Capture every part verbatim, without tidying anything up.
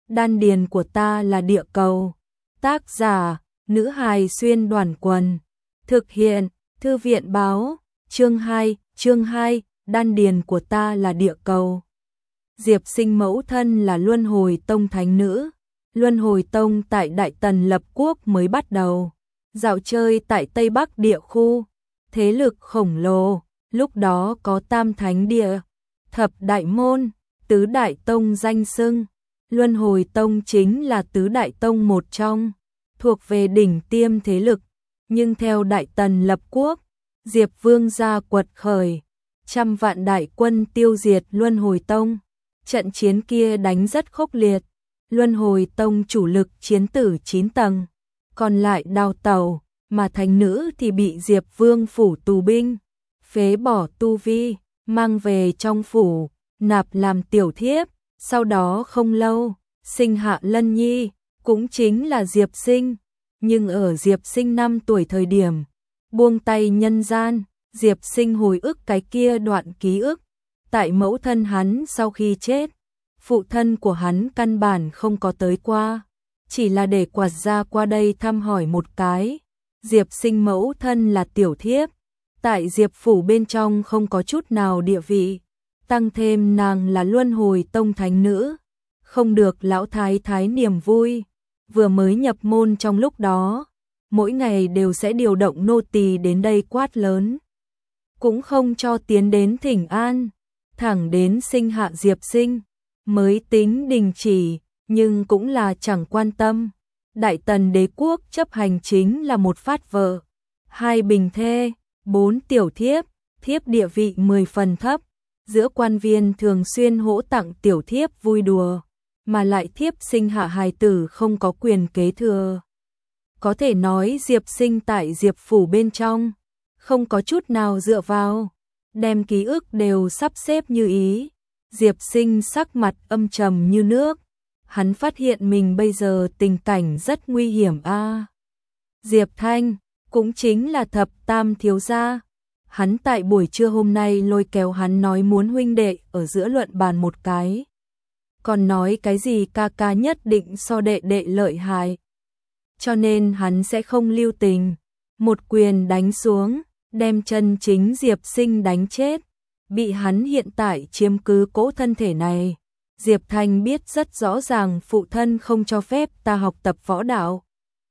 đan điền của ta là địa cầu. Tác giả, nữ hài xuyên đoàn quần. Thực hiện, thư viện báo, chương hai, chương hai, đan điền của ta là địa cầu. Diệp Sinh mẫu thân là Luân Hồi Tông thánh nữ. Luân Hồi Tông tại Đại Tần lập quốc mới bắt đầu. Dạo chơi tại Tây Bắc địa khu. Thế lực khổng lồ, lúc đó có Tam Thánh Địa, Thập Đại Môn, Tứ Đại Tông danh xưng. Luân Hồi Tông chính là Tứ Đại Tông một trong, thuộc về đỉnh tiêm thế lực. Nhưng theo Đại Tần lập quốc, Diệp Vương gia quật khởi, trăm vạn đại quân tiêu diệt Luân Hồi Tông. Trận chiến kia đánh rất khốc liệt. Luân Hồi Tông chủ lực chiến tử chín tầng, còn lại đào tẩu, mà thánh nữ thì bị Diệp Vương phủ tù binh, phế bỏ tu vi, mang về trong phủ, nạp làm tiểu thiếp. Sau đó không lâu, sinh hạ Lân Nhi, cũng chính là Diệp Sinh. Nhưng ở Diệp Sinh năm tuổi thời điểm, buông tay nhân gian, Diệp Sinh hồi ức cái kia đoạn ký ức. Tại mẫu thân hắn sau khi chết, phụ thân của hắn căn bản không có tới qua, chỉ là để quạt ra qua đây thăm hỏi một cái. Diệp Sinh mẫu thân là tiểu thiếp, tại Diệp phủ bên trong không có chút nào địa vị, tăng thêm nàng là Luân Hồi Tông thánh nữ, không được lão thái thái niềm vui. Vừa mới nhập môn trong lúc đó, mỗi ngày đều sẽ điều động nô tỳ đến đây quát lớn, cũng không cho tiến đến thỉnh an, thẳng đến sinh hạ Diệp Sinh mới tính đình chỉ, nhưng cũng là chẳng quan tâm. Đại Tần đế quốc chấp hành chính là một phát vợ, hai bình thê, bốn tiểu thiếp, thiếp địa vị mười phần thấp, giữa quan viên thường xuyên hỗ tặng tiểu thiếp vui đùa, mà lại thiếp sinh hạ hài tử không có quyền kế thừa. Có thể nói Diệp Sinh tại Diệp phủ bên trong, không có chút nào dựa vào, đem ký ức đều sắp xếp như ý. Diệp Sinh sắc mặt âm trầm như nước, hắn phát hiện mình bây giờ tình cảnh rất nguy hiểm a. À, Diệp Thanh, cũng chính là thập tam thiếu gia, hắn tại buổi trưa hôm nay lôi kéo hắn nói muốn huynh đệ ở giữa luận bàn một cái. Còn nói cái gì ca ca nhất định so đệ đệ lợi hại. Cho nên hắn sẽ không lưu tình, một quyền đánh xuống, đem chân chính Diệp Sinh đánh chết. Bị hắn hiện tại chiếm cứ cỗ thân thể này, Diệp Thanh biết rất rõ ràng phụ thân không cho phép ta học tập võ đạo,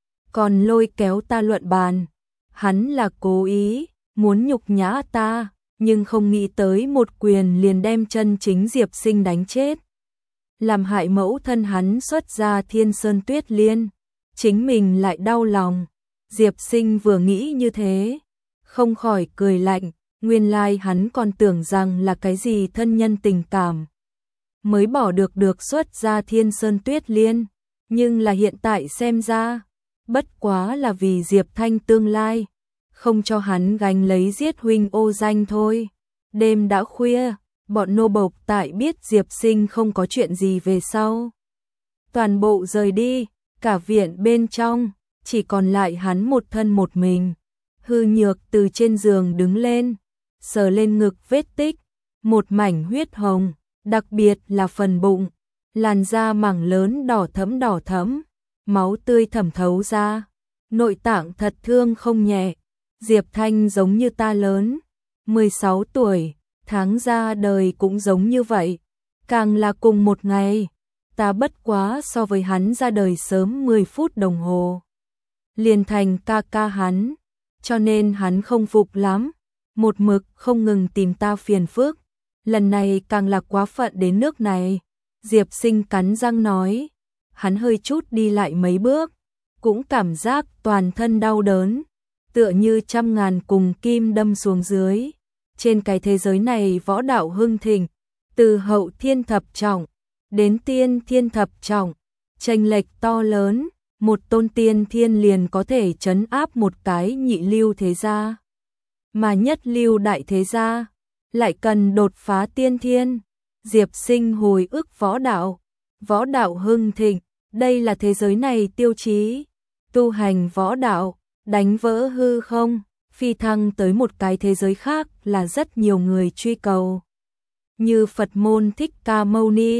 còn lôi kéo ta luận bàn. Hắn là cố ý, muốn nhục nhã ta, nhưng không nghĩ tới một quyền liền đem chân chính Diệp Sinh đánh chết. Làm hại mẫu thân hắn xuất ra Thiên Sơn Tuyết Liên, chính mình lại đau lòng. Diệp Sinh vừa nghĩ như thế, không khỏi cười lạnh. Nguyên lai hắn còn tưởng rằng là cái gì thân nhân tình cảm, mới bỏ được được xuất ra Thiên Sơn Tuyết Liên, nhưng là hiện tại xem ra, bất quá là vì Diệp Thanh tương lai, không cho hắn gánh lấy giết huynh ô danh thôi. Đêm đã khuya, bọn nô bộc tại biết Diệp Sinh không có chuyện gì về sau, toàn bộ rời đi, cả viện bên trong, chỉ còn lại hắn một thân một mình. Hư Nhược từ trên giường đứng lên, sờ lên ngực vết tích, một mảnh huyết hồng, đặc biệt là phần bụng, làn da mảng lớn đỏ thẫm đỏ thẫm, máu tươi thẩm thấu ra, nội tạng thật thương không nhẹ. Diệp Thanh giống như ta lớn, mười sáu tuổi, tháng ra đời cũng giống như vậy, càng là cùng một ngày, ta bất quá so với hắn ra đời sớm mười phút đồng hồ, liền thành ca ca hắn, cho nên hắn không phục lắm, một mực không ngừng tìm ta phiền phức, lần này càng là quá phận đến nước này. Diệp Sinh cắn răng nói, hắn hơi chút đi lại mấy bước, cũng cảm giác toàn thân đau đớn, tựa như trăm ngàn cùng kim đâm xuống dưới. Trên cái thế giới này võ đạo hưng thịnh, từ hậu thiên thập trọng đến tiên thiên thập trọng, chênh lệch to lớn, một tôn tiên thiên liền có thể trấn áp một cái nhị lưu thế gia, mà nhất lưu đại thế gia lại cần đột phá tiên thiên. Diệp Sinh hồi ức võ đạo, võ đạo hưng thịnh, đây là thế giới này tiêu chí, tu hành võ đạo, đánh vỡ hư không, phi thăng tới một cái thế giới khác là rất nhiều người truy cầu. Như Phật môn Thích Ca Mâu Ni,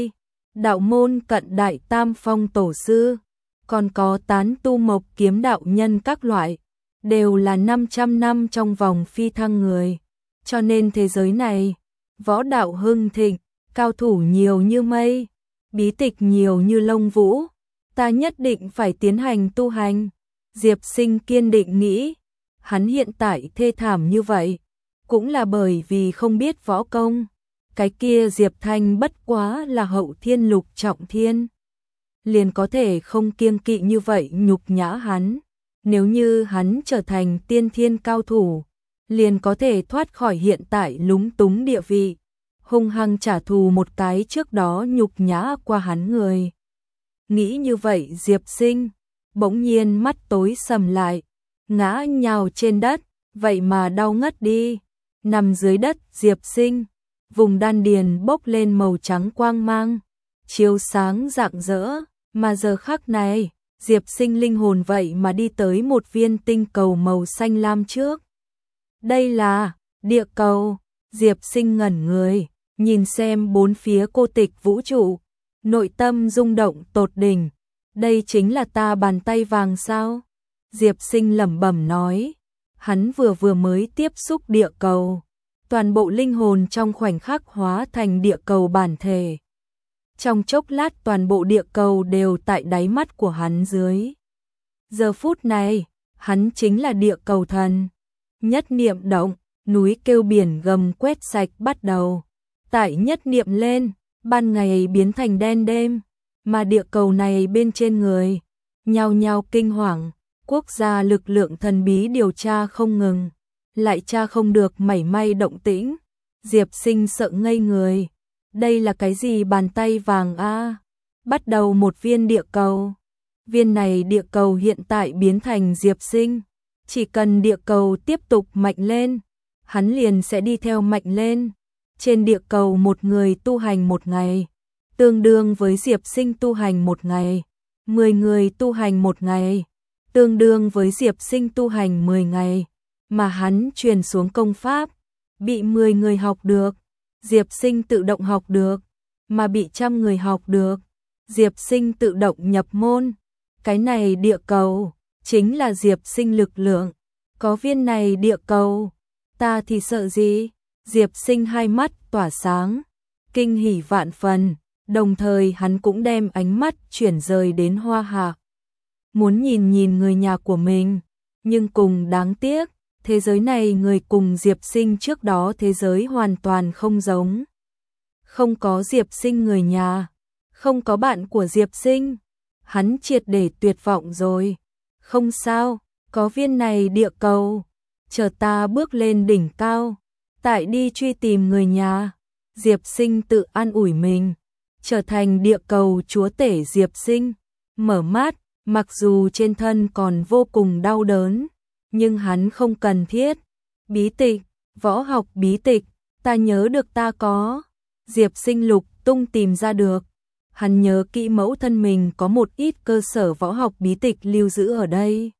đạo môn cận đại tam phong tổ sư, còn có tán tu mộc kiếm đạo nhân các loại, đều là năm trăm năm trong vòng phi thăng người. Cho nên thế giới này, võ đạo hưng thịnh, cao thủ nhiều như mây, bí tịch nhiều như lông vũ, ta nhất định phải tiến hành tu hành. Diệp Sinh kiên định nghĩ, hắn hiện tại thê thảm như vậy, cũng là bởi vì không biết võ công. Cái kia Diệp Thanh bất quá là hậu thiên lục trọng thiên, liền có thể không kiêng kỵ như vậy nhục nhã hắn. Nếu như hắn trở thành tiên thiên cao thủ, liền có thể thoát khỏi hiện tại lúng túng địa vị, hung hăng trả thù một cái trước đó nhục nhã qua hắn người. Nghĩ như vậy Diệp Sinh, bỗng nhiên mắt tối sầm lại, ngã nhào trên đất, vậy mà đau ngất đi. Nằm dưới đất Diệp Sinh, vùng đan điền bốc lên màu trắng quang mang, chiếu sáng rạng rỡ, mà giờ khắc này, Diệp Sinh linh hồn vậy mà đi tới một viên tinh cầu màu xanh lam trước. Đây là địa cầu. Diệp Sinh ngẩn người, nhìn xem bốn phía cô tịch vũ trụ, nội tâm rung động tột đỉnh. Đây chính là ta bàn tay vàng sao? Diệp Sinh lẩm bẩm nói. Hắn vừa vừa mới tiếp xúc địa cầu, toàn bộ linh hồn trong khoảnh khắc hóa thành địa cầu bản thể. Trong chốc lát toàn bộ địa cầu đều tại đáy mắt của hắn dưới. Giờ phút này, hắn chính là địa cầu thần. Nhất niệm động, núi kêu biển gầm quét sạch bắt đầu. Tại nhất niệm lên, ban ngày biến thành đen đêm, mà địa cầu này bên trên người, nhao nhao kinh hoàng. Quốc gia lực lượng thần bí điều tra không ngừng, lại tra không được mảy may động tĩnh. Diệp Sinh sợ ngây người. Đây là cái gì bàn tay vàng a? À? Bắt đầu một viên địa cầu. Viên này địa cầu hiện tại biến thành Diệp Sinh. Chỉ cần địa cầu tiếp tục mạnh lên, hắn liền sẽ đi theo mạnh lên. Trên địa cầu một người tu hành một ngày, tương đương với Diệp Sinh tu hành một ngày. Mười người tu hành một ngày, tương đương với Diệp Sinh tu hành mười ngày. Mà hắn truyền xuống công pháp, bị mười người học được, Diệp Sinh tự động học được. Mà bị trăm người học được, Diệp Sinh tự động nhập môn. Cái này địa cầu, chính là Diệp Sinh lực lượng. Có viên này địa cầu, ta thì sợ gì? Diệp Sinh hai mắt tỏa sáng, kinh hỉ vạn phần, đồng thời hắn cũng đem ánh mắt chuyển rời đến Hoa Hạc. Muốn nhìn nhìn người nhà của mình, nhưng cùng đáng tiếc, thế giới này người cùng Diệp Sinh trước đó thế giới hoàn toàn không giống. Không có Diệp Sinh người nhà, không có bạn của Diệp Sinh, hắn triệt để tuyệt vọng rồi. Không sao, có viên này địa cầu, chờ ta bước lên đỉnh cao, tại đi truy tìm người nhà. Diệp Sinh tự an ủi mình, trở thành địa cầu chúa tể Diệp Sinh, mở mắt, mặc dù trên thân còn vô cùng đau đớn, nhưng hắn không cần thiết. Bí tịch, võ học bí tịch, ta nhớ được ta có. Diệp Sinh lục tung tìm ra được. Hắn nhớ kỹ mẫu thân mình có một ít cơ sở võ học bí tịch lưu giữ ở đây.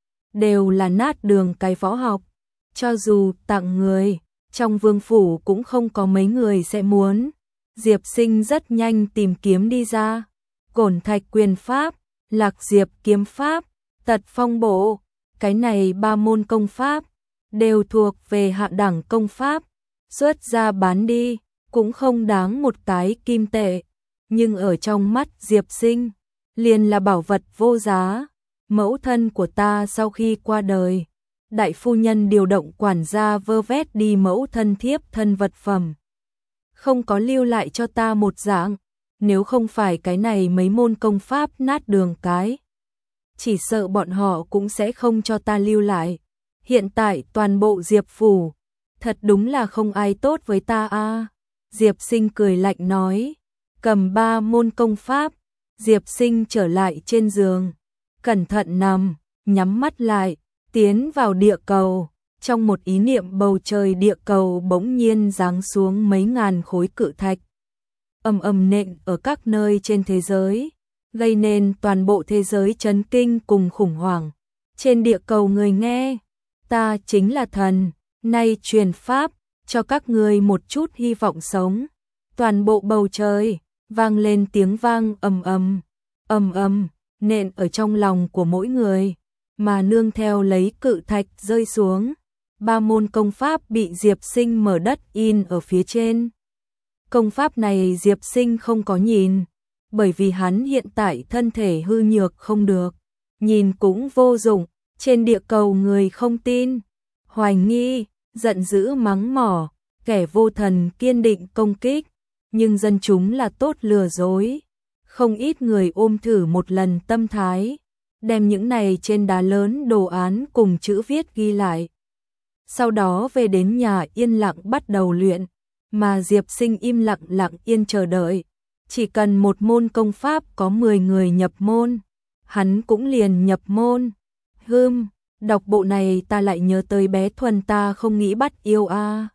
Đều là nát đường cái võ học. Cho dù tặng người, trong vương phủ cũng không có mấy người sẽ muốn. Diệp Sinh rất nhanh tìm kiếm đi ra. Cổn Thạch quyền pháp, Lạc Diệp kiếm pháp, Tật Phong bộ. Cái này ba môn công pháp, đều thuộc về hạ đẳng công pháp. Xuất ra bán đi, cũng không đáng một cái kim tệ. Nhưng ở trong mắt Diệp Sinh, liền là bảo vật vô giá. Mẫu thân của ta sau khi qua đời, đại phu nhân điều động quản gia vơ vét đi mẫu thân thiếp thân vật phẩm. Không có lưu lại cho ta một dạng, nếu không phải cái này mấy môn công pháp nát đường cái, chỉ sợ bọn họ cũng sẽ không cho ta lưu lại. Hiện tại toàn bộ Diệp phủ, thật đúng là không ai tốt với ta a. À. Diệp Sinh cười lạnh nói, cầm ba môn công pháp. Diệp Sinh trở lại trên giường, cẩn thận nằm, nhắm mắt lại, tiến vào địa cầu. Trong một ý niệm bầu trời địa cầu bỗng nhiên giáng xuống mấy ngàn khối cự thạch, ầm ầm nện ở các nơi trên thế giới, gây nên toàn bộ thế giới chấn kinh cùng khủng hoảng. Trên địa cầu người nghe, ta chính là thần, nay truyền pháp, cho các ngươi một chút hy vọng sống. Toàn bộ bầu trời vang lên tiếng vang ầm ầm, ầm ầm, nện ở trong lòng của mỗi người, mà nương theo lấy cự thạch rơi xuống. Ba môn công pháp bị Diệp Sinh mở đất in ở phía trên. Công pháp này Diệp Sinh không có nhìn, bởi vì hắn hiện tại thân thể hư nhược không được, nhìn cũng vô dụng, trên địa cầu người không tin, hoài nghi, giận dữ mắng mỏ, kẻ vô thần kiên định công kích, nhưng dân chúng là tốt lừa dối. Không ít người ôm thử một lần tâm thái, đem những này trên đá lớn đồ án cùng chữ viết ghi lại. Sau đó về đến nhà yên lặng bắt đầu luyện, mà Diệp Sinh im lặng lặng yên chờ đợi. Chỉ cần một môn công pháp có mười người nhập môn, hắn cũng liền nhập môn. Hừm, đọc bộ này ta lại nhớ tới bé Thuần ta không nghĩ bắt yêu a. À.